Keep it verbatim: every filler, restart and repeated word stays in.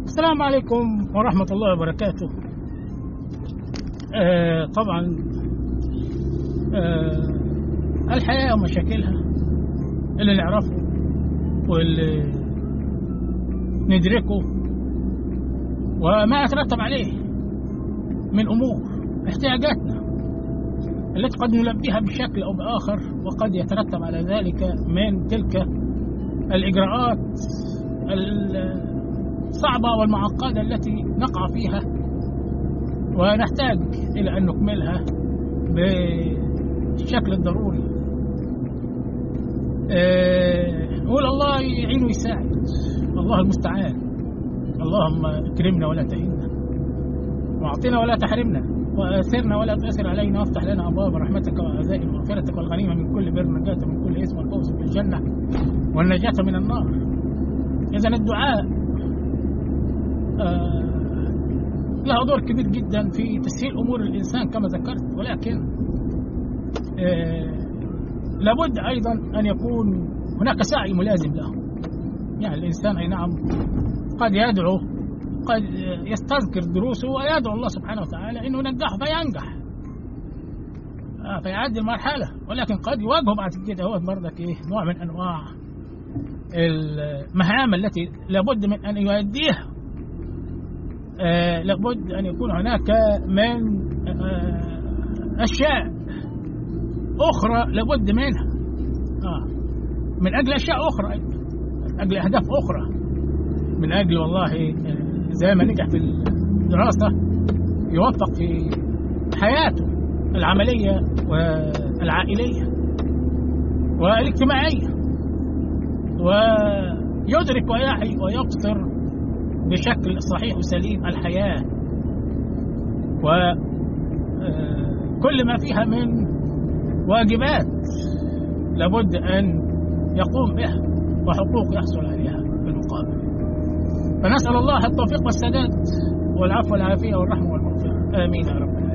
السلام عليكم ورحمة الله وبركاته. آه طبعا آه الحياة ومشاكلها اللي نعرفه واللي ندركه وما يترتب عليه من أمور احتياجاتنا التي قد نلبيها بشكل أو بآخر، وقد يترتب على ذلك من تلك الإجراءات الصعبة والمعقدة التي نقع فيها ونحتاج إلى أن نكملها بالشكل الضروري. نقول الله يعين ويساعد، الله المستعان. اللهم اكرمنا ولا تهنا، واعطنا ولا تحرمنا، وآثرنا ولا تؤثر علينا، وافتح لنا أبواب رحمتك وعزائم مغفرتك والغنيمة من كل بر، نجاة من كل إثم، والفوز بالجنة والنجاة من النار. إذن الدعاء آه له دور كبير جدا في تسهيل أمور الإنسان كما ذكرت، ولكن آه لابد أيضا أن يكون هناك سعي ملازم له. يعني الإنسان أي نعم قد يدعو، قد يستذكر دروسه ويدعو الله سبحانه وتعالى إنه ينجحه فينجح آه فيعدي المرحلة، ولكن قد يواجهه بعد كده هو برضك إيه نوع من أنواع المهام التي لابد من أن يؤديها. آه لابد أن يكون هناك من آه أشياء أخرى لابد منها آه من أجل أشياء أخرى، من أجل أهداف أخرى، من أجل والله زي ما نجح في الدراسة يوفق في حياته العملية والعائلية والاجتماعية، ويدرك ويعي ويبصر بشكل صحيح وسليم الحياة وكل ما فيها من واجبات لابد أن يقوم بها وحقوق يحصل عليها في المقابل. فنسأل الله التوفيق والسداد والعفو والعافية والرحمة والمغفرة، آمين يا رب.